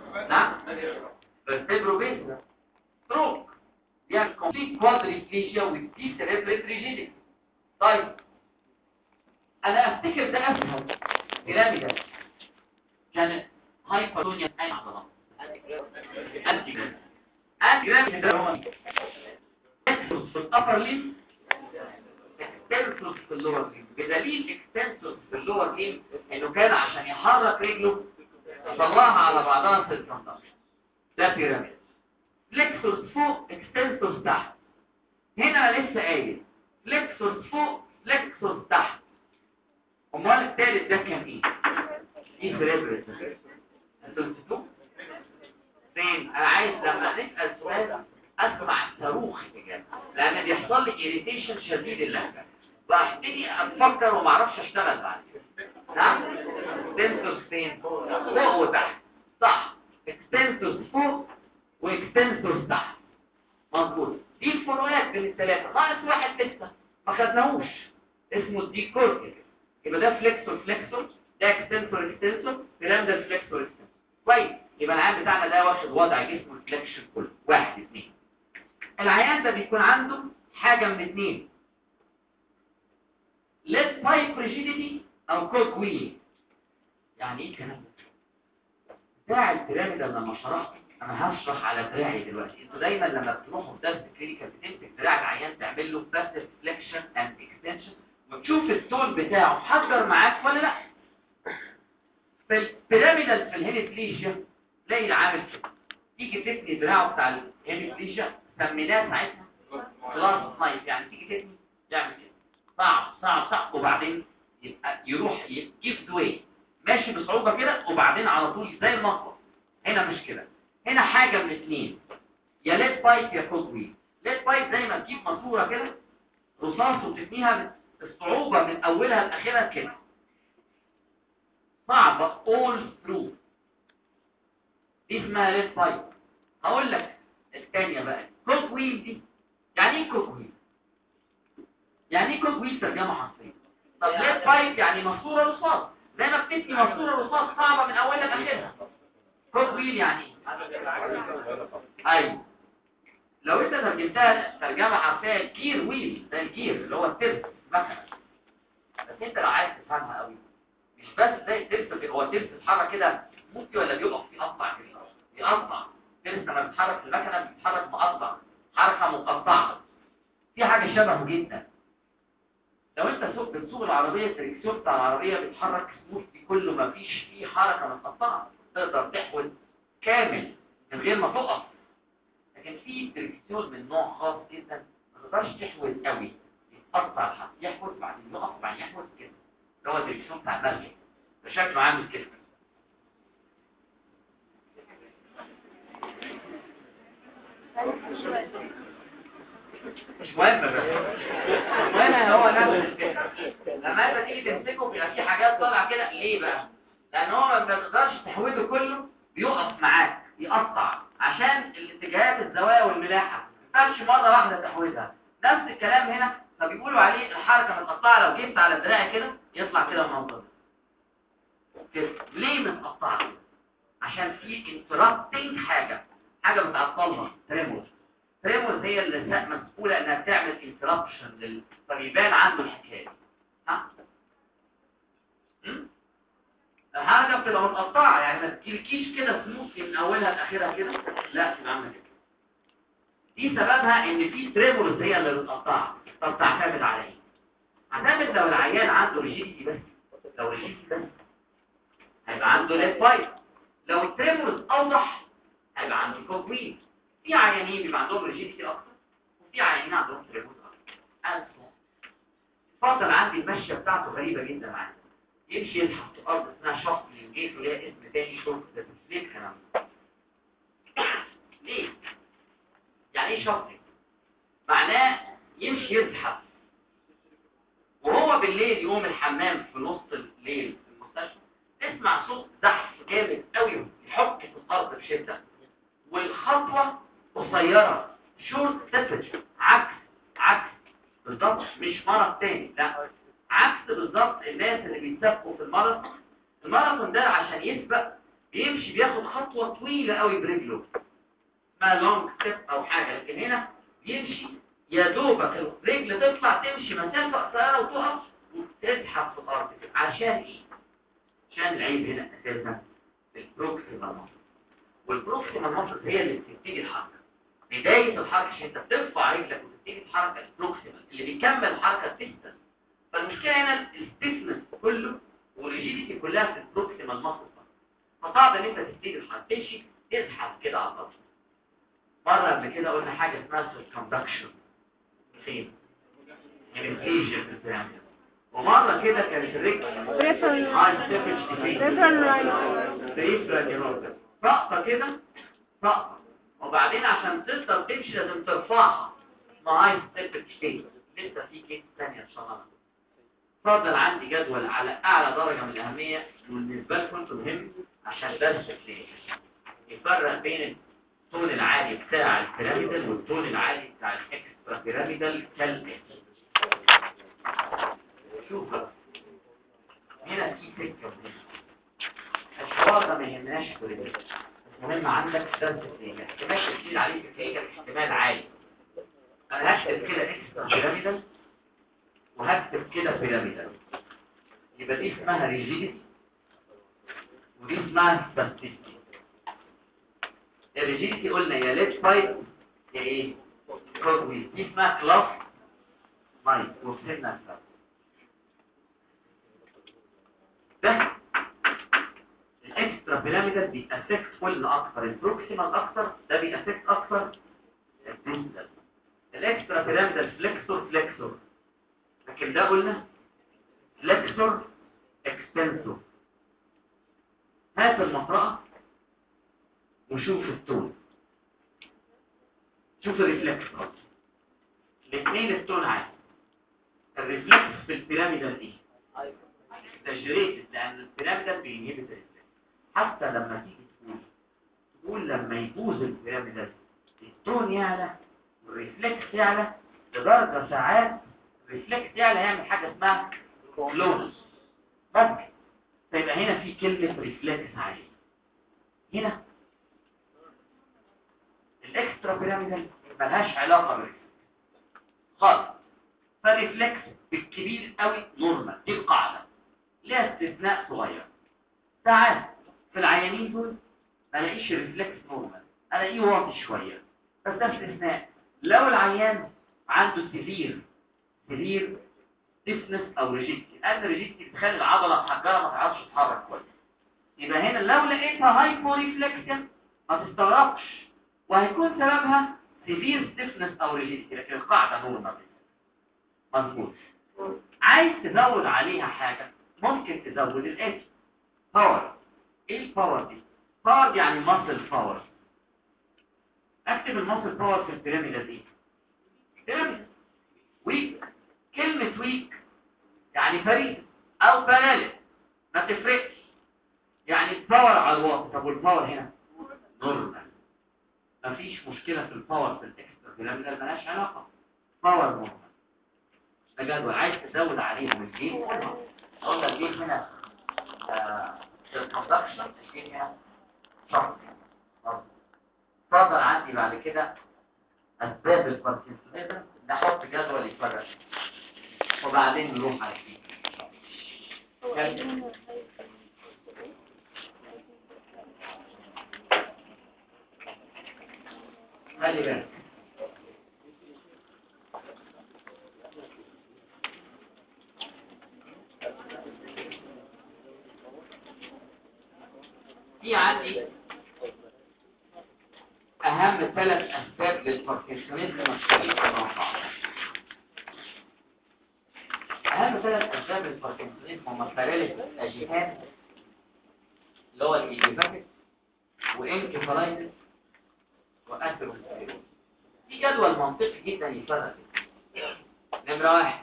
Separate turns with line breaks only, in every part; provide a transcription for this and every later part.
نعم فيرتبرو بيس ستروك يعني كومبليت كوادريبليجيا ودي سيريبرال ريجيديتي. طيب انا افتكر ده اسهل بيراميدال كان هايبرتونيا اي عضلات انتي جرام ده هو في الابر ليم اكستنسوس في اللور ليم بدليل اكستنسوس في اللور ليم انه كان عشان يحرك رجله طلعها على بعضها سيركمفلكس. ده بيراميد فليكسوس فوق اكستنسوس تحت. هنا انا لسه قايل فليكسوس فوق فليكسوس تحت. امال الثالث ده كان ايه؟ ايه سيريبرال انتوا نسيتوه؟ فين؟ انا عايز لما نسال سؤال اسمع الصاروخ بجد لان بيحصل لي irritation شديد اللهجه وابتدي افكر وما اعرفش اشتغل بعد كده. نعم اكستنسوس فين؟ فوق وتحت صح. اكستنسوس فوق واكستنسوس تحت مظبوط. دي الفروقات بين الثلاثه. ناقص واحد لسه ما خدناهوش اسمه الديكورتيك. يبقى ده فليكسور فليكسور ده اكستنسور اكستنسور بيراميدال فليكسور اكستنسور. كويس. يبقى العيان بتاعنا ده واخد وضع جسمه الفليكشن كله. واحد اثنين. العيان ده بيكون عنده حاجه من اثنين ليد بايب ريجيديتي او كوك ويل. يعني ايه الكلام ده؟ دراع البيراميدال لما شرحت انا هشرح على دراعي دلوقتي. انتوا دايما لما بتروحوا في درس كلينيكال بتمسك دراع العيان تعمل له باسيف فليكشن اند اكستنشن وتشوف التون بتاعه محضر معاك ولا لا. في البيراميدال في الهيميبليجيا تلاقي العامل كده تيجي تثني دراعه بتاع الهيميبليجيا سميناه ساعتها كلاس نايف. يعني تيجي تثني يعمل كده صعب صعب صعب وبعدين يبقى يروح يجيب واي ماشي بصعوبه كده وبعدين على طول زي المطبخ. هنا مش كده. هنا حاجه من اثنين يا ليد بايب يا كوك ويل. ليد بايب زي ما تجيب ماسوره كده رصاص وتثنيها الصعوبه من اولها لاخرها كده صعبه all through. دي اسمها ليد بايب. هقول لك الثانيه بقى كوك ويل دي. يعني ايه كوك ويل؟ يعني ايه كوك ويل ترجمه حرفيه؟ طب ليد بايب يعني ماسوره رصاص زي ما بتثني ماسوره رصاص صعبه من اولها لاخرها. كوك ويل يعني ايه؟ ايوه لو انت ترجمتها ترجمه حرفيه جير ويل ده الجير اللي هو الترس مكنه. بس انت لو عايز تفهمها قوي مش بس زي الترس هو الترس اتحرك كده ممكن ولا بيقف يقطع كده يقطع. الترس لما بيتحرك في المكنه بيتحرك مقطع حركه مقطعه. في حاجه شبهه جدا. لو انت بتسوق العربيه الدركسيون بتاع العربيه بيتحرك سموثلي كله ما فيش فيه حركه متقطعه تقدر تحول كامل من غير ما تقف. لكن في دركسيون من نوع خاص جدا ما تقدرش تحول قوي يتقطع الحرف يحول بعدين يقف وبعدين يحول كده. ده هو الدركسيون بتاع المركب ده شكله عامل كده. مش مهم بس المهم هو نفس الفكره. لما انت تيجي تمسكه بيبقى في حاجات طالعه كده. ليه بقى؟ لان هو ما تقدرش تحوله كله بيقف معاك يقطع عشان الاتجاهات الزوايا والملاحه ما تقدرش مره واحده تحويلها. نفس الكلام هنا فبيقولوا عليه الحركه متقطعه. لو جبت على دراعي كده يطلع كده المنظر كده. ليه متقطعه؟ عشان في انترابتنج حاجه متعطلها تريمور. تريمور هي اللي مسؤوله انها تعمل انترابشن فبيبان عنده الحكايه دي. ها الحركه بتبقى متقطعه يعني ما تجيلكيش كده سموث من اولها لاخرها كده لا تبقى عامله كده. دي سببها ان في تريمورز هي اللي بتقطعها. طب تعتمد على ايه؟ اعتمد لو العيان عنده ريجيديتي بس. لو ريجيديتي بس هيبقى عنده ليد بايب. لو التريمورز اوضح هيبقى عنده كوك ويل. في عيانين بيبقى عندهم ريجيديتي اكتر وفي عيانين عندهم تريمورز اكتر. اتفضل عندي المشيه بتاعته غريبه جدا معايا. يمشي يزحف في الارض اسمها شفلي وجيت وليها اسم تاني شورت ده. ليه الكلام ده؟ ليه؟ يعني ايه شفلي؟ معناه يمشي يزحف وهو بالليل يقوم الحمام في نص الليل في المستشفى تسمع صوت زحف جامد قوي يحك في الارض بشده والخطوه قصيره شورت سيبج. عكس بالظبط مش مرض تاني لا عكس بالظبط الناس اللي بيتسابقوا في الماراثون ده عشان يسبق بيمشي بياخد خطوه طويله قوي برجله اسمها لونج ستيب او حاجه، لكن هنا بيمشي يا دوبك الرجل تطلع تمشي مسافه قصيره وتقف وتزحف في الارض كده. عشان ايه؟ عشان العيب هنا اساسا البروكسيمال ماسل، والبروكسيمال ماسل هي اللي بتبتدي الحركه. بدايه الحركه عشان انت بترفع رجلك وتبتدي الحركه البروكسيمال اللي بيكمل الحركه الديستنس. فالمشكله هنا الستيفنس كله والريجيديتي كلها في البروكسيمال ماسل، فصعب ان انت تبتدي الحركه تمشي تزحف كده على الارض. مرة قبل كده قلنا حاجة اسمها سيركمدكشن فين؟ الانفيجن في البيراميد. ومرة كده كانت الرجل سقطة كده سقطة، وبعدين عشان تقدر تمشي لازم ترفعها اسمها هاي ستيب ستيت. لسه في كيس ثانية ان شاء الله. اتفضل عندي جدول على اعلى درجة من الاهمية بالنسبة لكم انتم مهم عشان درس يفرق بين التون العالي بتاع البيراميدال والتون العالي بتاع الاكسترا بيراميدال كالاتي. شوف بقى هنا في سكه الحوار ده ما يهمناش في الرجل، المهم عندك درس السيجا احتمال تشيل عليه في السيجا احتمال عالي. انا هكتب كده اكسترا بيراميدال وهكتب كده بيراميدال، يبقى دي اسمها ريجيديتي ودي اسمها سباستيسيتي. الريجيديتي قلنا يا ليت سايد يا ايه كروسويز، دي اسمها كلاس مايند وفهمنا الفرق. ده الاكسترا بيراميدال بيأفكت كل اكثر البروكسيمال اكثر، ده بيأفكت اكثر الديستال. الاكسترا بيراميدال فليكسور لكن ده قلنا فليكسور اكستنسور. هات المقرأة وشوف التون، شوف الريفلكس. الاثنين التون عالي. الريفلكس في البيراميدال ايه؟ اكزاجريتد، لان البيراميدال بينهبت الريفلكس. حتى لما تيجي تقول لما يبوظ البيراميدال التون يعلى والريفلكس يعلى لدرجه ساعات الريفلكس يعلى يعمل حاجه اسمها كلونس ممكن. فيبقى هنا في كلمه ريفلكس عالي. هنا الاكسترا بيراميدال ملهاش علاقه بالريفلكس خالص، فالريفلكس بالكبير قوي نورمال، دي القاعده. ليها استثناء صغير، ساعات في العيانين دول ما الاقيش ريفلكس نورمال، الاقيه واطي شويه، بس ده استثناء لو العيان عنده سيفير ستيفنس او ريجيدتي، لان الريجيدتي بتخلي العضله محجره ما تعرفش تتحرك كويس. يبقى هنا لو لقيتها هايبو ريفلكشن ما تستغربش، وهيكون سببها سيفير ستيفنس او ريجيدتي، لكن القاعده نورمال مظبوط. عايز تزود عليها حاجه ممكن تزود الاتش باور. ايه الباور دي؟ باور دي يعني ماسل باور. اكتب الماسل باور في البيراميدال دي بيراميدال ويك. كلمه ويك يعني فريد او باراليز ما تفرقش، يعني الباور على الواطي. طب والباور هنا نورمال، مفيش مشكله في الباور في الاكسترا بيراميدال، مالهاش علاقه، باور نورمال. ده جدول عايز تزود عليهم الجين قلنا الجين هنا الكوندكشن، الجين هنا شرط. اتفضل عندي بعد كده اسباب الباركنسونيزم، نحط جدول يفرق وبعدين نروح على الجين. خلي بالك في عندي اهم 3 اسباب للباركنسونيزم مشهورين في الموضوع. اهم 3 اسباب للباركنسونيزم هم باراليسيس اجيتان اللي هو الايديوباثيك وانكفالايتس واثيروسكليروز. في جدول منطقي جدا يفرق. نمره 1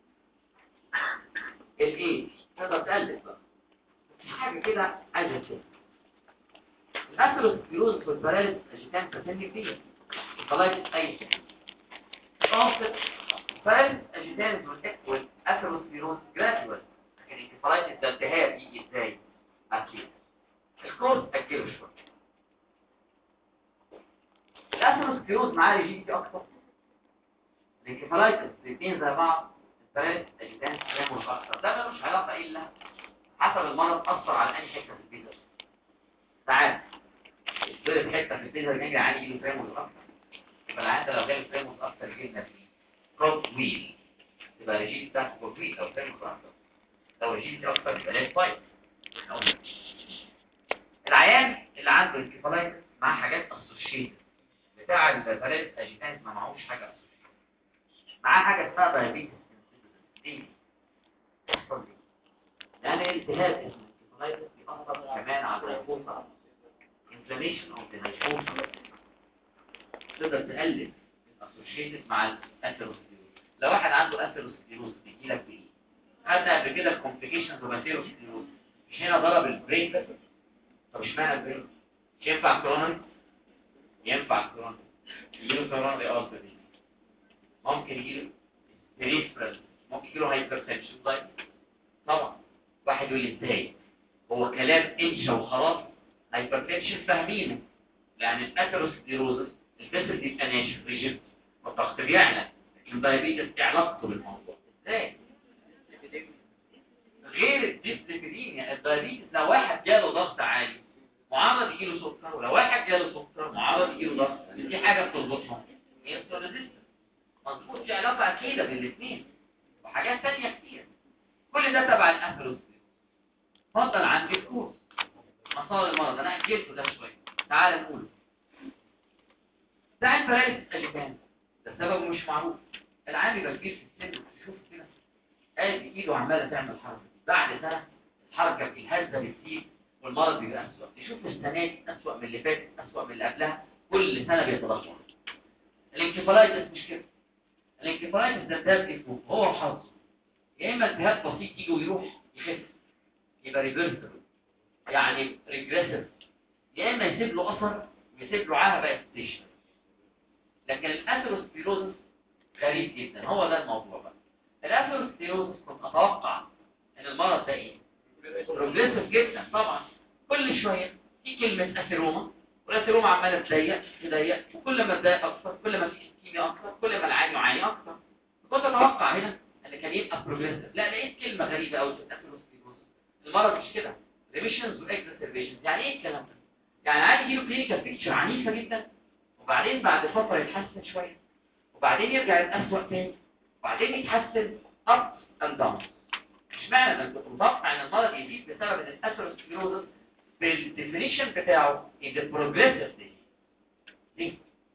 الايه تقدر تقلب بقى في حاجه كده عايزه تشوف. الاثيروسكليروز والباراليسيس اجيتان كسن كتير، الكفالايتس اي شيء قاصد. باراليسيس اجيتان والاثيروسكليروز جرادوال، لكن الكفالايتس ده التهاب يجي ازاي؟ اكيد كورس اجله شويه. الاثيروسكليروز معاه ريجيديتي اكتر، الانكفالايتس الاثنين زي بعض، الثلاث اجزاء تنامل اكتر. ده ملوش علاقه الا حسب المرض اثر على انهي حته في البيزر. ساعات يضرب حته في البيزر جانجلي عالي يجيله تنامل اكتر، يبقى العيان ده لو جاله تنامل اكتر يجيلنا فيه كروب ويل، يبقى ريجيديتي بتاعته كروب ويل او تنامل اكتر. لو ريجيديتي اكتر يبقى ليف فايت. العيان اللي عنده انكفالايتس مع حاجات اسوشيتد بتاع الفاليد اجيتانس ما معهوش حاجه اسوشيتد، معاه حاجه اسمها دايابيتس دي تحصل دي يعني التهاب اسمه انكفالايتس بيأثر كمان على الهايبوثالاموس انفلاميشن اوف ذا هايبوثالاموس، تقدر تقلل الاسوشيتد مع الاثيروسكليروز. لو واحد عنده اثيروسكليروز بيجي لك بايه؟ خدنا قبل كده الكومبليكيشنز اوف اثيروسكليروز، مش هنا ضرب البرين بس. طب اشمعنى البرين؟ مش ينفع كرونري؟ ينفع كرونري، يجيله كرونري ارتري، ممكن يجيله بريفرال، ممكن يجيله هايبرتنشن. طيب طبعا واحد يقول لي ازاي؟ هو كلام انشا وخلاص. هايبرتنشن فاهمينه، يعني الاثيروسكليروز الجسد بيبقى ناشف ريجيد والضغط بيعلى، لكن الدايابيتس علاقته بالموضوع ازاي؟ غير الديسليبيديميا، الدايابيتس لو واحد جاله ضغط عالي معرض يجيله سكر، ولو واحد جاله سكر معرض يجيله ضغط. دي حاجه بتربطهم، هي السوليديست مظبوط، في علاقه اكيده بين الاثنين وحاجات ثانيه كتير. كل ده تبع الاثيروسكليروز. اتفضل عندي الكورس مسار المرض، انا اجلته ده شويه، تعال نقول ده الفرائس اجيتان. ده سببه مش معروف. العام يبقى كبير في السن، تشوف كده ادي ايده عماله تعمل حركه، بعد سنه الحركه الهزه بتزيد والمرض بيبقى اسوء. تشوف السنه دي اسوء من اللي فاتت، اسوء من اللي قبلها، كل سنه بيتدهور. الانكفالايتس مش كده، الانكفالايتس ده اسمه هو وحظه، يا اما التهاب بسيط يجي ويروح يخف يبقى ريفيرسبل يعني ريجريسيف، يا اما يسيب له اثر ويسيب له عاهه بقى ستيشن. لكن الاثيروسكليروز غريب جدا، هو ده الموضوع بقى. الاثيروسكليروز كنت اتوقع ان المرض ده ايه؟ بروجريسيف جدا طبعا. كل شويه في كلمه اثيروما، والاثيروما عماله تضيق، وكل ما تضيق اكتر كل ما في اسكيميا اكتر، كل ما العين يعاني اكتر. كنت اتوقع هنا ان كان يبقى بروجريسيف، لا لقيت كلمه غريبه قوي في الاثيروسكليروز. المرض مش كده، ريميشنز واكزاسربيشنز. يعني ايه الكلام ده؟ يعني عادي يجيله كلينيكال بيكتشر عنيفه جدا، وبعدين بعد فتره يتحسن شويه، وبعدين يرجع يتأسوأ تاني، وبعدين يتحسن اب اند داون. اشمعنى؟ انا كنت متوقع ان المرض يزيد بسبب ان الاثيروسكليروز بالديفينيشن بتاعه از بروجريسيف دي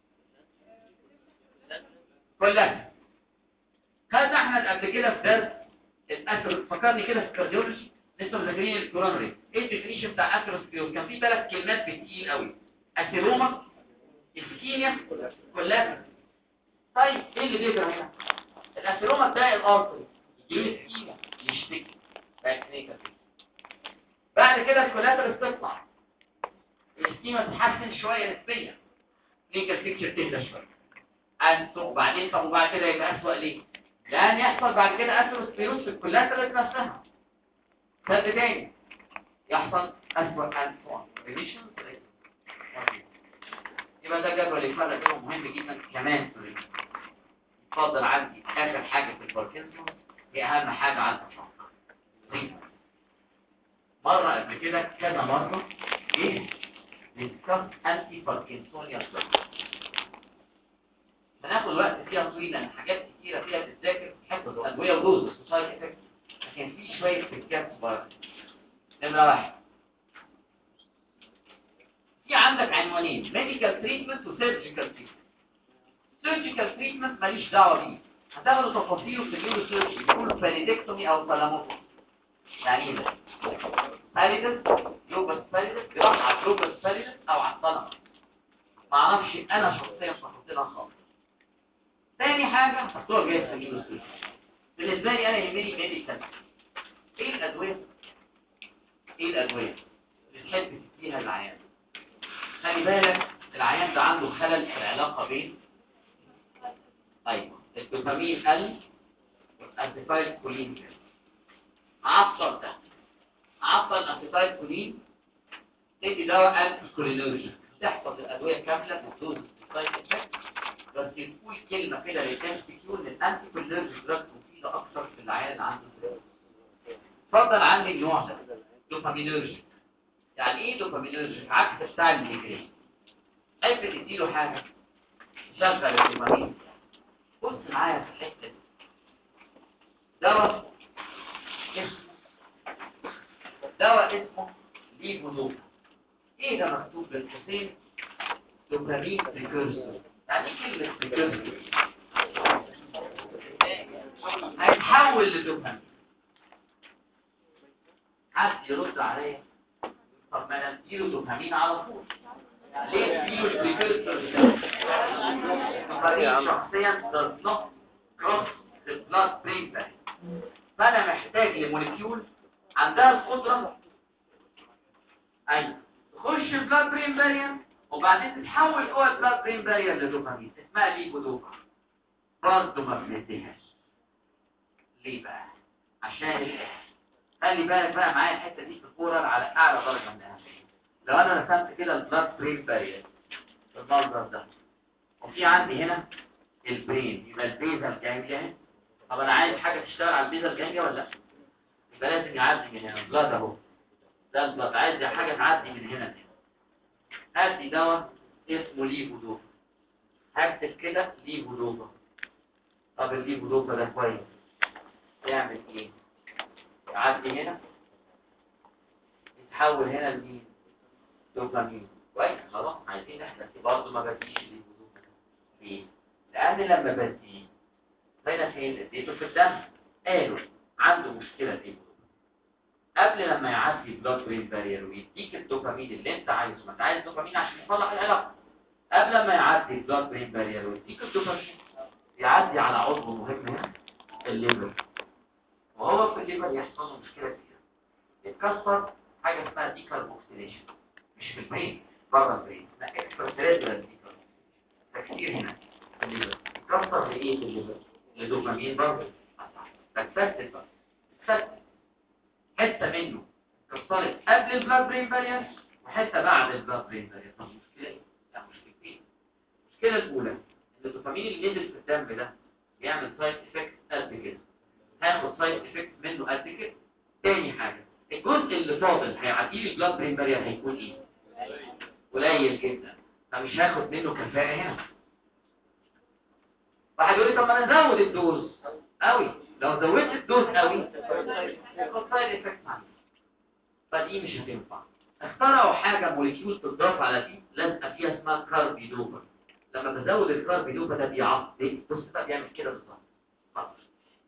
كلها. خدنا احنا قبل كده في درس الاثيروس، فكرني كده في الكارديولوجي لسه مذاكرين الكورونري، ايه الديفينيشن بتاع الاثيروسكليروز؟ كان في 3 كلمات بالتقيل قوي: اثيروما، اسكيميا، كولابس. طيب ايه اللي بيجرى هنا؟ الاثيروما بتاع الارتري يجيله اسكيميا يشتكي باكنيكا. بعد كده الكولابس تطلع، الاسكيميا تتحسن شويه نسبيا، كلينيكال بيكتشر تهدى شويه، وبعدين طب وبعد كده يبقى اسوء ليه؟ لان يحصل بعد كده اثيروسكليروز في الكولابس نفسها. فرد تاني يحصل اسوء اسوء ريميشن. يبقى ده جدول يفرق بينهم مهم جدا كمان. اتفضل عندي اخر حاجه في الباركنسون هي اهم حاجه على الاطلاق. مره قبل كده كذا مره ايه ديسكاس انتي باركنسونيال دراج، هناخد وقت فيها طويل لان حاجات كتيره فيها بتتذاكر حفظ ادويه ودوز وسايد افكت، لكن في شويه تكات صغيره. نمره 1، في عندك عنوانين: ميديكال تريتمنت وسيرجيكال تريتمنت. سيرجيكال تريتمنت ماليش دعوه بيه، هتاخدوا تفاصيله في النيورو سيرجي، يقولوا فاليدكتومي او ثالاموتومي. يعني ايه ده؟ فاليدس لوبس فاليدس بيروح على اللوبس فاليدس او على الثالاموس، ما اعرفش انا شخصيا تفاصيلها خالص. تاني حاجه هتحطوها جايه في النيورو سيرجي. بالنسبه لي انا يهمني ميديكال. ايه الادويه؟ ايه الادويه اللي تحب تديها للعيان؟ خلي بالك العيان ده عنده خلل في العلاقه بين الدوبامين والاسيتايل كولين. عطل ده، عطل الاسيتايل كولين تدي دواء انتي كولينرجيك، تحفظ الادويه كامله بدون سايد افكت، بس تقول كلمه كده للناس تكون الانتي كولينرجيك دراج مفيده اكثر في العيان اللي عنده ستريس. اتفضل عندي النوع ده دوبامينرجيك. يعني ايه دوبامينرجيك؟ عكس بتاع الميجرين. عايز تديله حاجه شغل الدوبامين. بص معايا في الحته دي، دواء اسمه ليفودوبا. ايه ده مكتوب بالقوسين؟ دوبامين بريكورسور. يعني ايه كلمه بريكورسور؟ هيتحول لدوبامين. حد يرد عليا؟ طب ما انا اديله دوبامين على طول، ليه اديله البريكورسور ده؟ الدوبامين شخصيا does not cross the blood brain barrier. فانا محتاج لموليكيول عندها القدره ايوه تخش البلاد برين بارير وبعدين تتحول جوه البلاد برين بارير لدوبامين، اسمها ليفودوبا. برضه ما بنديهاش. ليه بقى؟ عشان خلي بالك بقى معايا الحته دي في الكوره على اعلى درجه من الاهميه. لو انا رسمت كده البلاد برين بارير بالمنظر ده، وفي عندي هنا البرين، يبقى البيزل جانجليا. طب انا عايز حاجه تشتغل على البيزل جانجليا ولا لا؟ يبقى لازم يعدي من هنا البلاد اهو، ده البلاد، عايز حاجه تعدي من هنا لهنا. هدي دواء اسمه ليفودوبا، هكتب كده ليفودوبا. طب الليفودوبا ده كويس، يعمل ايه؟ يعدي هنا يتحول هنا لمين؟ دوبامين. كويس خلاص، عايزين احنا برضه ما بديش ليفودوبا. ليه؟ لان لما بديه هنا فين؟ اديته في الدم، قالوا عنده مشكله ليفودوبا. قبل لما يعدي البلاد برين بارير ويديك الدوبامين اللي انت عايزه، ما انت عايز دوبامين عشان يصلح العلاقه، قبل ما يعدي البلاد برين بارير ويديك الدوبامين يعدي على عضو مهم هنا الليفر، وهو في الليفر يحصل له مشكله كبيره، يتكسر حاجه اسمها ديكاربوكسيليشن، مش في البرين، بره البرين، اسمها اكسترا سيريبرال ديكاربوكسيليشن، تكسير هنا في الليفر. يتكسر لايه في الليفر؟ لدوبامين برضه. فتفتت بقى، اتفتت حته منه اتكسرت قبل البلاد برين بارير وحته بعد البلاد برين بارير. طب مشكله ايه؟ لا مشكلتين. المشكله الاولى ان الدوبامين اللي نزل في الدم ده بيعمل سايد افكت قد كده، هاخد سايد افكت منه قد كده. تاني حاجه، الجزء اللي فاضل هيعدي لي البلاد برين بارير هيكون ايه؟ قليل جدا، فمش هاخد منه كفاءه هنا. واحد يقول لي طب ما انا ازود الدوز قوي، لو زودت الدوز قوي هاخد سايد افكت عنه، فدي مش هتنفع. اخترعوا حاجه موليكيول تضاف على دي لازقه فيها اسمها كاربيدوبا. لما بزود الكاربيدوبا ده بيعطل، بص بقى بيعمل كده بالظبط،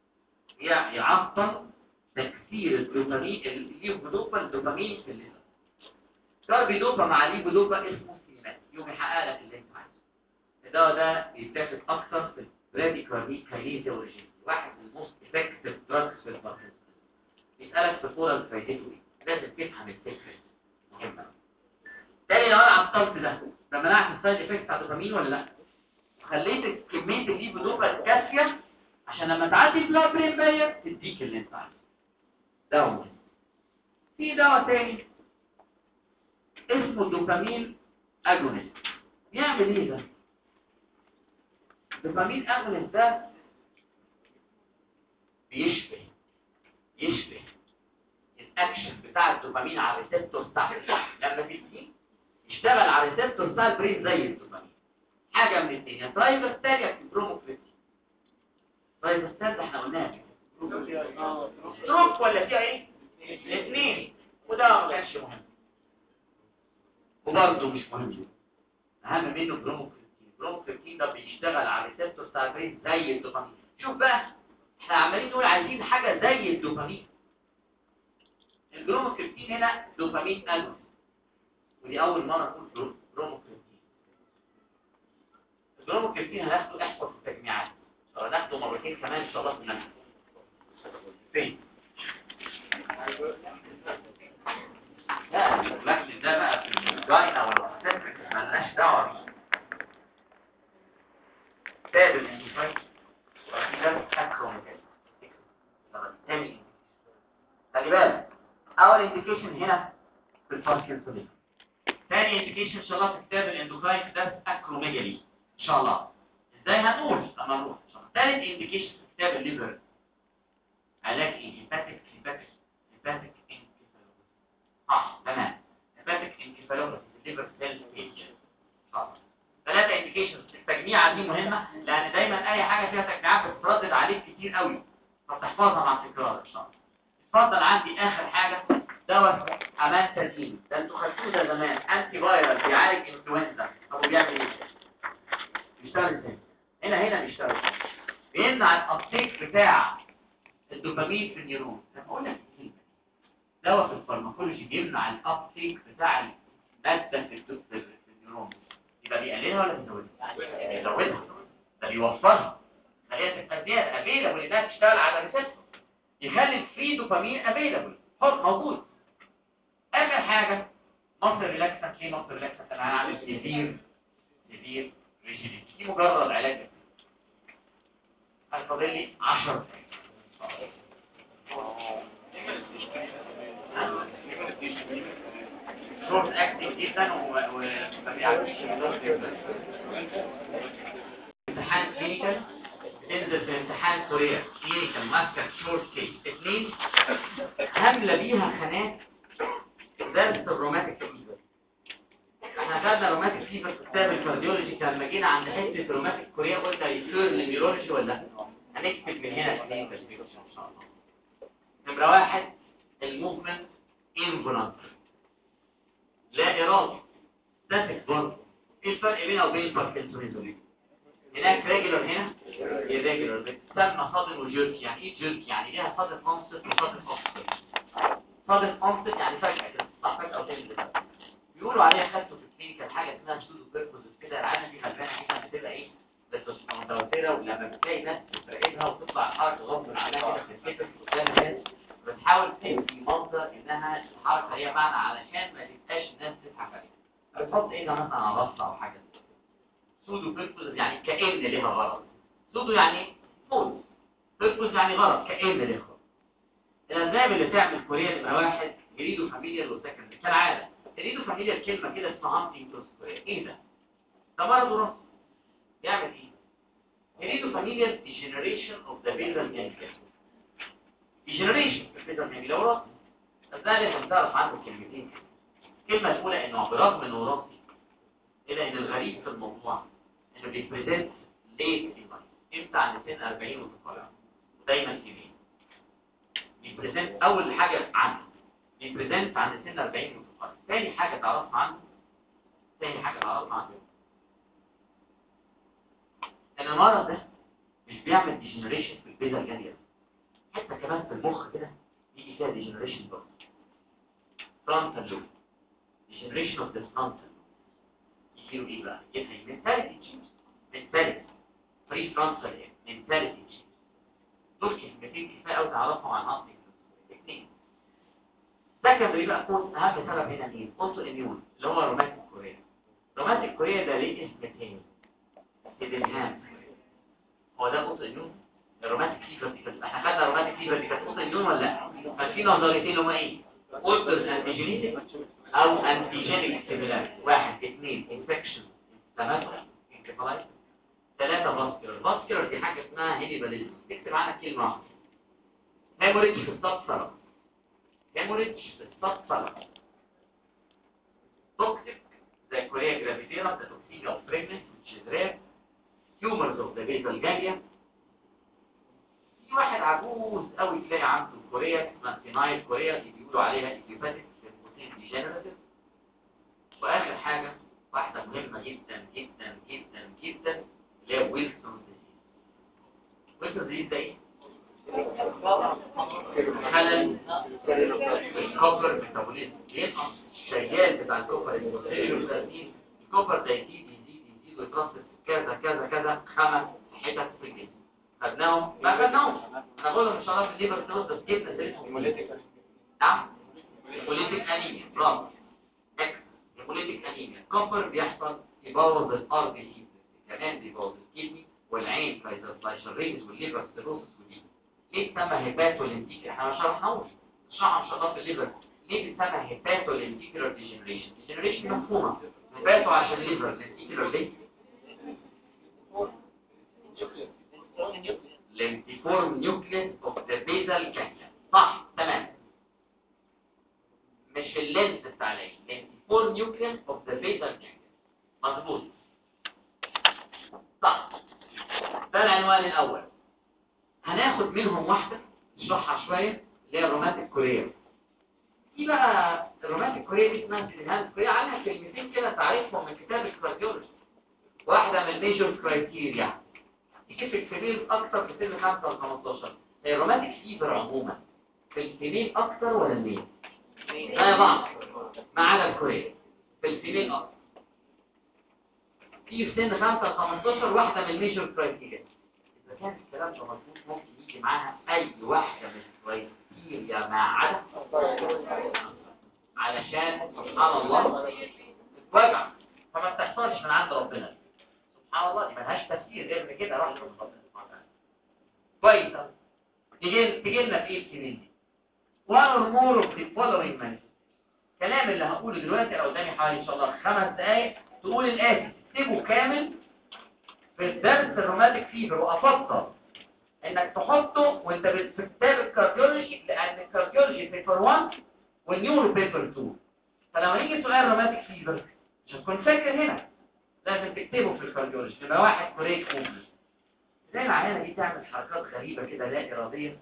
يعطل تكسير الدوبامين، الليفودوبا الدوبامين في الليفر. كاربيدوبا مع ليفودوبا اسمه سينات، يوم يحقق لك اللي انت عايزه. الدواء ده بيتاخد اكتر في البراديكاردي كاينيزيولوجي، واحد من الموست افكتيف دراجز في الباركنسون. بيسالك في الصوره فايدته ايه؟ لازم تفهم الفكره مهمه. تاني لو انا عطلت ده منعت السايد افكت بتاع الدوبامين ولا لا؟ خليت كميه الليفودوبا كافيه عشان لما تعدي البلاد برين بارير تديك اللي انت عايزه. ده مهم. في دواء تاني اسمه الدوبامين اجونست. بيعمل ايه ده؟ الدوبامين اجونست ده بيشبه الاكشن بتاع الدوبامين على الريسبتور بتاع لما تديه يشتغل على الريسبتور بتاع البرين زي الدوبامين. حاجه من الاثنين، يا ترايبستال يا بروموكريتين. ترايبستال ده احنا قلناها ستروك ولا فيها ايه؟ الاثنين، وده ما كانش مهم وبرضه مش مهم. اهم منه بروموكريتين. البروموكريتين ده بيشتغل على الريسبتور بتاع البرين زي الدوبامين. شوف بقى احنا عمالين نقول عايزين حاجه زي الدوبامين. البروموكريتين هنا دوبامين اجونست، ودي اول مره نقول بروموكريتين. البروموكريتين هناخده احفظ في التجميعات، هناخده مرتين كمان ان شاء الله في المنهج. فين؟ لا الركز ده بقى في الجاينا ولا السيرفكس مالناش دعوه بيه. تابع الانسايت وده اكروميكال. خلي بالك اول انديكيشن هنا في الباركنسونيزم. تاني انديكيشن ان شاء الله في كتاب الاندوكراين ده اكروميجالي ان شاء الله. ازاي هنقول لما نروح ان شاء الله. ثالث انديكيشن في كتاب الليفر علاج ايه؟ هيباتيك انكفالوباثي. صح تمام. هيباتيك انكفالوباثي الليفر سيل فيلير. صح. ثلاثه انديكيشنز. التجميعه دي مهمه لان دايما اي حاجه فيها تجميعات بتتردد عليك كتير قوي فتحفظها مع التكرار ان شاء الله. اتفضل عندي اخر حاجه دواء امانتادين. ده انتوا خدتوه ده زمان، انتي فايرال بيعالج انفلونزا. طب بيعمل ايه؟ بيشتغل ازاي؟ هنا بيشتغل ازاي؟ بيمنع الابتيك بتاع الدوبامين في النيرون. انا بقول لك ايه؟ دواء في الفارماكولوجي بيمنع الابتيك بتاع الماده في النيرون. يبقى بيقللها ولا بيزودها؟ بيزودها. ده بيوفرها. خليها تبقى زياده افيلابل انها تشتغل على ريسبتور. يخلي الفري دوبامين افيلابل حر موجود. اخر حاجه مصر ريلاكسنت. ليه مصر ريلاكسنت؟ انا هعمل سيفير ريجيديتي. دي مجرد علاج. هيفضل لي 10 شورت اكتف جدا وما بيعديش امتحان كلينيكال. تنزل في امتحان كوريا كلينيكال ماسكت شورت كيس 2 هامله بيها خانات درس الروماتيك فيفر. احنا خدنا روماتيك فيفر في كتاب الكارديولوجي. كان لما جينا عند حته روماتيك كوريا قلنا ريفير للنيورولوجي ولا لا؟ هنكتب من هنا كلينيكال فيفر ان شاء الله. نمره 1 الموفمنت انفولانتري لا ارادي ستاتيك برضه. ايه الفرق بينه وبين الباركنسونيزم؟ هناك ريجولار هنا irregular بتسمى صادم وجيرك. يعني ايه جيرك؟ يعني ليها صادم اونست وصادم اوفست. صادم اونست يعني فجأة كده تطلع فجأة وتنزل. بيقولوا عليها خدته في الكلينيكال حاجة اسمها سودو بيركوزس كده. العالم دي غلبانة جدا بتبقى ايه؟ بتبقى متوترة ولما بتلاقي ناس بتراقبها وتطلع الحركة غصب عنها كده بتتكتف قدام الناس بتحاول تدي منظر انها الحركة هي معنى علشان ما تبقاش الناس تضحك عليها. بتحط ايدها مثلا على راسها او حاجة. سودو بيركوزس يعني كأن ليها غرض. سودو يعني فوز. بيركوز يعني غرض كأن ليها غرض. الأسباب اللي تعمل كوريا نمرة 1 جريدو فاميليال وسكند. كالعادة جريدو فاميليال كلمة كده اسمها هانتينجتونز كوريا. ايه ده؟ ده مرض وراثي. يعمل ايه؟ جريدو فاميليال degeneration of the basal ganglia. degeneration في البيزال جانجليا وراثي. بس ده لازم تعرف عنه كلمتين. الكلمة الأولى إنه برغم إنه وراثي إلا إن الغريب في الموضوع إنه بيبريزنت ليت في اللايف. امتى عند سن 40 وتطالع ودايما كبير. بيبريزنت اول حاجه عنه بيبريزنت عند سن 40 وتطالع. ثاني حاجه تعرفها عنه ان المرض ده مش بيعمل ديجنريشن في البيزال جانجليا. حتى كمان في المخ كده يجي فيها ديجنريشن برضه. فرونتال لوب ديجنريشن اوف ذا فرونتال يجيله ايه بقى؟ يجي منتاليتي تشينج. منتاليتي بري فرونتال منتاليتي تشينج. دول كلمتين كفايه قوي تعرفهم عن عصب الاثنين. سكندري بقى كون اهم سبب هنا مين؟ اوتو اميون اللي هو روماتيك كوريا. روماتيك كوريا ده ليه اسم تاني؟ سيدنهام. هو ده اوتو اميون. الروماتيك فيفر دي كانت احنا خدنا روماتيك فيفر دي كانت اوتو اميون ولا لا؟ كان في نظريتين هما ايه؟ اوتوز انتيجينيتك او انتيجينيك سيميلار. 1 2 انفكشن تمام انكفالايت. 3 فاسكولار. فاسكولار دي حاجه اسمها هيليباليزم. اكتب عنها كلمه واحده. هيموريدج في الصفصره. هيموريدج في الصفصره. توكسيك زي كوريا جرافيتيرا ده توكسيك او بريجننت شدرات. تيومرز اوف ذا بيزال جانجليا. في واحد عجوز قوي تلاقي عنده كوريا اسمها سينايل كوريا دي بيقولوا عليها ايديوباتيك سيمبوتين ديجنراتيف. واخر حاجه واحده مهمه جدا جدا جدا جدا اللي هي ويلسون ديزيز. ويلسون ديزيز ده ايه؟ خلل الكوبر ميتابوليزم. ينقص الشيال بتاع الكوبر الكوبر ده يزيد ويترصد كذا كذا كذا 5 حتت في الجسم. خدناهم ما خدناهمش. انا بقول ان شاء الله في الليبر سيروز بس جبنا سيرتهم. نعم هيموليتيك انيميا. برافو. هيموليتيك انيميا. الكوبر بيحصل يبوظ الار بي سي كمان بيبوظ الكدني والعين فايزرفلايشريز والليبر سيروز ودي. ليه تسمى هيباتولينتيك؟ احنا ما شرحناهوش. نشرحها ان شاء الله في الليبر. ليه بتسمى هيباتو لنتيكولار ديجنريشن؟ ديجنريشن مفهومه. هيباتو عشان ليفر، لنتيكولار ليه؟ لنتيفورم نيوكليس اوف ذا بيزال جانجليا. صح تمام. مش اللينس بتاع العين، لنتيفورم نيوكليس اوف ذا بيزال جانجليا. مظبوط صح. ده العنوان الاول. هناخد منهم واحده نشرحها شويه اللي هي الروماتيك كوريا. في بقى الروماتيك كوريا دي اسمها سيليهان كوريا، عنها كلمتين كده تعرفهم من كتاب الكارديولوجي. واحده من الميجور كرايتيريا تيجي في الكبير اكتر في سن 5 ل 15. هي الروماتيك فيبر عموما في الفيميل اكتر ولا الميل؟ زي بعض ما عدا الكوريا. في الفيميل اكتر. في سن 5 ل 15 واحده من الميجور كرايتيريا. اذا كان الكلام ده مظبوط ممكن يجي معاها اي واحده من الكرايتيريا ما عدا، علشان سبحان الله تتوجع فما بتحصلش من عند ربنا. سبحان الله دي ملهاش تفسير غير كده. رحمه ربنا سبحانه وتعالى. كويس. تيجي لنا في ايه السنين دي؟ one or more of the following manifestations. الكلام اللي هقوله دلوقتي لو قدامي حوالي ان شاء الله 5 دقايق تقول الاتي، تكتبه كامل في الدرس الروماتيك فيبر. وافضل انك تحطه وانت في كتاب الكارديولوجي، لان الكارديولوجي بيبر 1 والنيورو بيبر 2. فلما يجي سؤال روماتيك فيبر مش هتكون فاكر هنا، لازم تكتبه في الكارديولوجي. يبقى واحد كوريك موفمنت. زي العيانه دي تعمل حركات غريبه كده لا اراديه،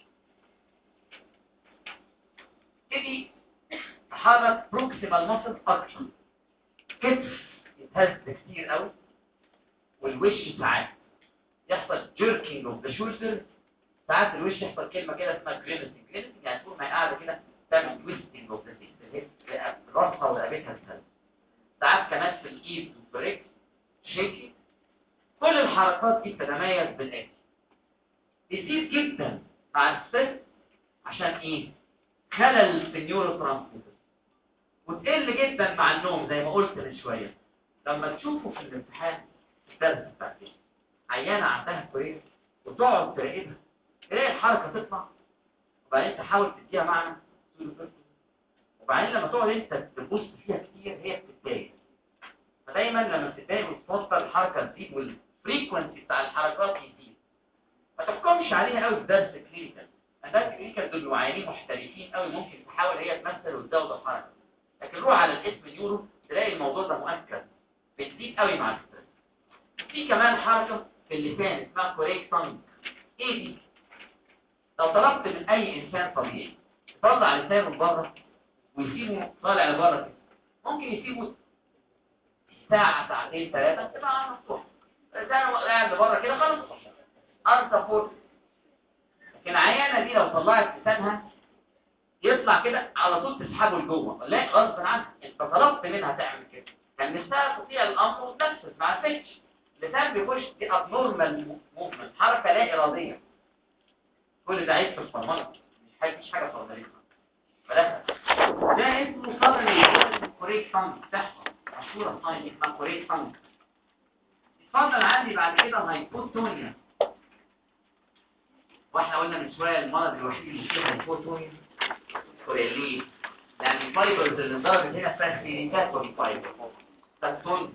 تيجي تحرك بروكسيمال ماسل اكتر، كتف يتهز كتير قوي، والوش ساعات يحصل جيركينج اوف ذا شولدر. ساعات الوش يحصل كلمه كده اسمها جرينسنج. جرينسنج يعني طول ما هي قاعده كده تعمل تويستنج اوف ذا سيستم، راسها ورقبتها تتهز. ساعات كمان في الايد والبريك شيكي. كل الحركات دي تتميز بالآتي: يزيد جدا مع الست عشان ايه؟ خلل في النيورو ترانسميتر. وتقل جدا مع النوم زي ما قلت من شويه. لما تشوفوا في الامتحان الدرس بتاعتي عيانه عندها كوريا وتقعد تراقبها، تلاقي الحركه تطلع وبعدين تحاول تديها معنى، وبعدين لما تقعد انت تبص فيها كتير هي بتتضايق. فدايما لما بتتضايق وتفكر الحركه تزيد والفريكونسي بتاع الحركات يزيد. ما تحكمش عليها قوي في درس كلينيكال. الناس كلينيكال دول معينين محترفين قوي، ممكن تحاول هي تمثل وتزود الحركه. لكن روح على الاسم نيورو تلاقي الموضوع ده مؤكد بتزيد قوي مع الستريس. في كمان حركه في اللسان اسمها كوريك تانج. ايه دي؟ لو طلبت من اي انسان طبيعي يطلع لسانه لبره ويسيبه طالع لبره كده، ممكن يسيبه ساعه ساعتين ثلاثه تبقى مفتوح، لسانه قاعد لبره كده خلاص انسفورت. لكن العيانه دي لو طلعت لسانها يطلع كده على طول تسحبه لجوه، لا غصب عنها، انت طلبت منها تعمل كده. كان نفسها تطيع الامر وتنفذ ما عرفتش. اللسان بيخش دي ابنورمال موفمنت، حركه لا اراديه. كل ده عيب في الفرمله، مش حاجه فرمليه. فده اسمه صدر كوريك فانج. تحصل مشهوره صايم اسمها كوريك فانج. اتفضل عندي بعد كده هايبوتونيا. واحنا قلنا من شويه المرض الوحيد اللي فيه هايبوتونيا كوريليه، لان الفايبرز اللي ضربت هنا اسمها سيريتاتوري فايبر. تكتون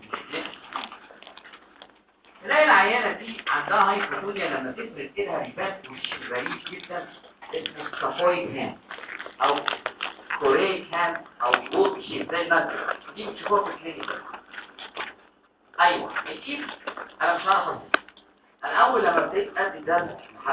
تلاقي العيانه دي عندها هايبوتونيا لما تفرد ايدها بيبان وش غريب جدا اسمه سافويد هاند او كوريك هاند او بوت شيب زي ما دي بتشوفوها في الكلينيك. ايوه الايد انا مش عارف اصلا. انا اول لما ابتديت ادي درس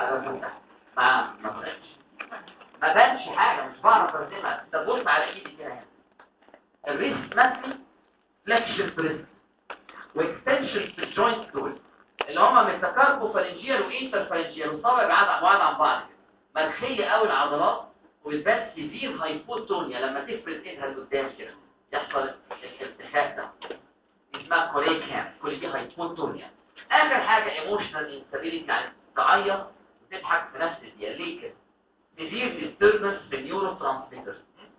ما بانش حاجه، مش بعرف ارسمها. انت بص على ايدي كده هنا، الريست مثلي فليكشن بريست واكستنشن في الجوينت دول اللي هم ميتاكاربو فالنجيال وانترفالنجيال، والصابع بعاد عن بعض كده، مرخيه قوي العضلات، وبتبان سيفير هايبوتونيا لما تفرد ايدها لقدام كده يحصل الارتخاء ده، اسمها كوريك هاند. كل دي هايبوتونيا. اخر حاجه ايموشنال انستابيليتي، يعني تعيط وتضحك في نفس الدقيقه. ليه كده؟ سيفير ديستربنس في النيورو ترانسميتر.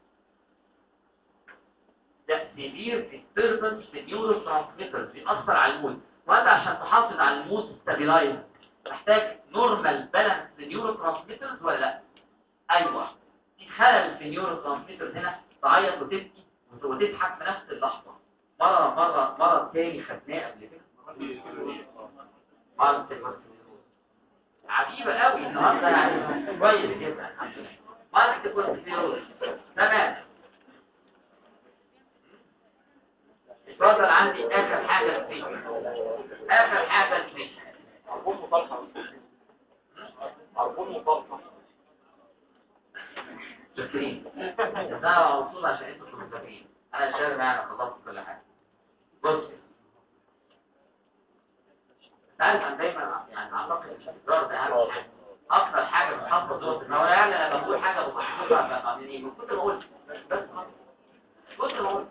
ده سيفير ديستربنس في النيورو ترانسميتر بيأثر على المود. وانت عشان تحافظ على المود ستابيلايز محتاج نورمال بالانس للنيورو ترانسميترز ولا لا؟ ايوه. خلل في النيورو ترانسميتر هنا تعيط وتبكي وتضحك في نفس اللحظه. مرض تاني خدناه قبل كده، مرض الكورتيزون. عجيبه قوي النهارده يعني، كويس جدا الحمد لله. مرض الكورتيزون تمام. اتفضل عندي اخر حاجه الفيشن. اخر حاجه الفيشن عربون مطلقه. عربون مطلقه شاكرين. ده موصول عشان انتوا تكونوا فاهمين. انا شايف معانا خلصت كل حاجه. بص تعرف انا دايما يعني اعتقد الاستقرار ده اهم حاجه، اكتر حاجه بتحفظ جوه الدماغ. يعني انا بقول حاجه بحفظها بعدين من كتر ما قلت بس كتر ما قلت.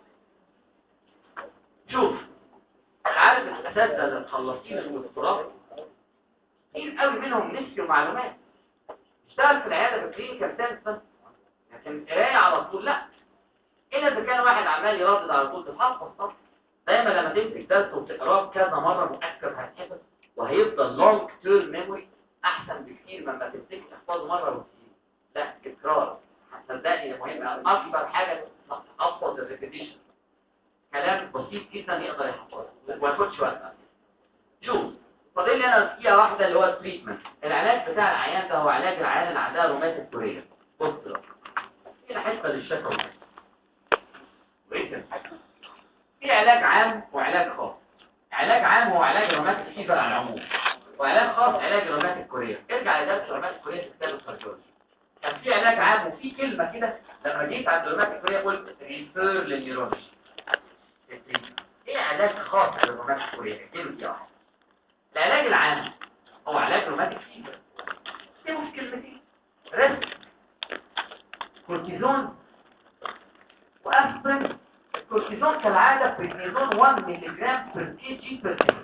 شوف عارف الاساتذه اللي مخلصين الدكتوراه كتير قوي منهم نسيوا معلومات. اشتغل في العياده بالكلينيكال ساينس بس، لكن قرايه على طول لا. الا اذا كان واحد عمال يردد على طول تتحفظ. طبعا دايما لما تمسك درس وتقراه كذا مره مؤكد هتحفظ وهيفضل لونج تيرم ميموري احسن بكتير مما تمسك تحفظه مره وتسيبه. لا تكرار صدقني مهم. اكبر حاجه تحفظ الريبيتيشن. كلام بسيط جدا يقدر يحفظه وما ياخدش وقت. شوف فاضل لي انا دقيقه واحده اللي هو التريتمنت. العلاج بتاع العيان ده هو علاج العيان اللي عندها روماتيك كوريه. بص هنا حته للشفوي. في علاج عام وعلاج خاص. علاج عام هو علاج الروماتيك فيفر على العموم، وعلاج خاص علاج الروماتيك كوريه. ارجع لدرس الروماتيك كوريه في كتاب الكارديولوجي. كان في علاج عام وفي كلمه كده لما جيت عند الروماتيك كوريه قلت ريفير للنيورولوجي. ايه علاج خاص للروماتيك كوريه؟ كلمه دي واحده. العلاج العام هو علاج روماتيك فيفر. دي مش كلمتين، ريسك، كورتيزون واسبرين. الكورتيزون كالعاده بريدنيزون 1 ملي جرام بير كي جي بير داي.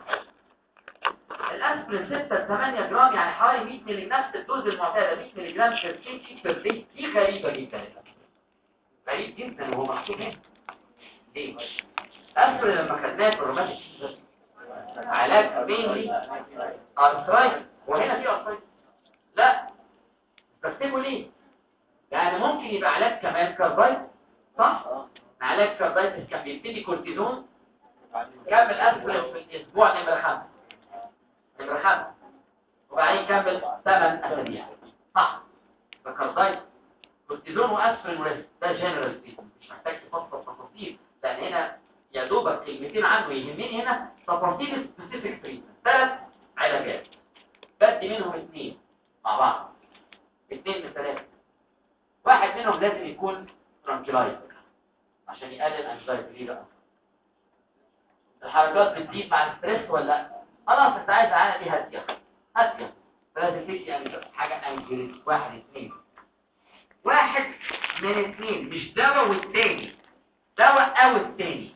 الاسبرين 6 ل 8 جرام يعني حوالي 100 ملي، نفس الدوز المعتاده 100 ملي جرام بير كي جي بير داي. دي غريبه جدا، غريب جدا وهو مكتوب هنا. ليه؟ اسبرين لما خدناه في الروماتيك فيفر علاج مينلي ارثرايتس، وهنا في ارثرايتس لا بكتبه ليه؟ يعني ممكن يبقى علاج كمان كاردايتس صح؟ علاج كاردايتس كان بيبتدي كورتيزون كمل اسبرين في الاسبوع نمرة 5 وبعدين كمل 8 اسابيع صح؟ فكاردايتس كورتيزون واسبرين وريست ده جنرال تريتمنت، مش محتاج تفصل تفاصيل لان هنا يا دوبك كلمتين عنه. يهمني هنا تفاصيل سبيسيفيك تريتمنت. 3 علاجات بدي منهم 2 مع بعض، 2 من 3. واحد منهم لازم يكون ترانكيلايزر عشان يقلل انزايتي. ليه بقى؟ الحركات بتزيد مع الستريس ولا لا؟ خلاص انت عايز عاده دي هاديه فلازم تدي حاجه انجليز. 1 2 واحد من 2 مش دواء والتاني دواء او التاني.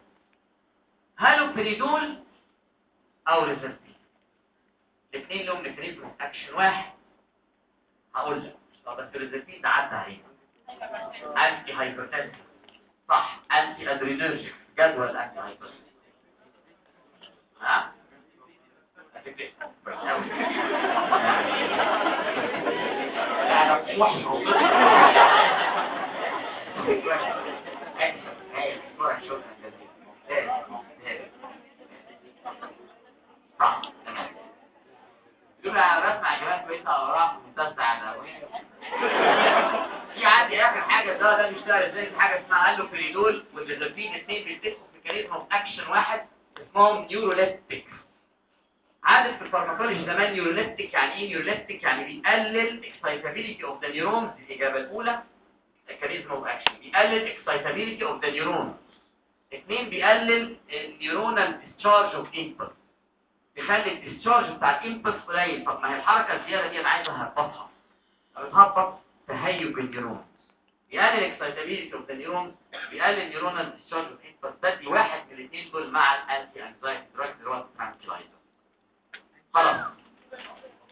هالوبريدول او ريزرتين. الاثنين لهم ميكانيزم اكشن واحد. هقول لك طب الريزرتين ده عدى عليه انتي هايبرتنسيف صح، انتي ادرينرجيك جدول انتي هايبرتنسيف. ها دول رسمة يا جماعة كويسة على راح مستمتع ده. في عندي آخر حاجة ده بيشتغل ازاي؟ في حاجة اسمها هالوبريدول والريزرتين. الاثنين بيتفقوا في ميكانيزم اوف اكشن واحد اسمهم نيوروليتيك. عادة في الفارماكولوجي زمان نيوروليتيك يعني ايه؟ نيوروليتيك يعني بيقلل اكسايتابيليتي اوف ذا نيورونز. الإجابة الأولى ميكانيزم اوف اكشن بيقلل اكسايتابيليتي اوف ذا نيورونز. 2 بيقلل النيورونال ديسشارج اوف امبلس، بيخلي الديسشارج بتاع الامبلس قليل. طب ما هي الحركه الزياده دي انا عايز اهبطها، بتهبط تهيج النيورون. بيقلل اكسايتابيليتي اوف ذا نيورون، بيقلل نيورونال ديسشارج اوف امبلس. بدي واحد من الاثنين دول مع الانتي انزايتي دراج اللي هو الترانكيلايزر. خلاص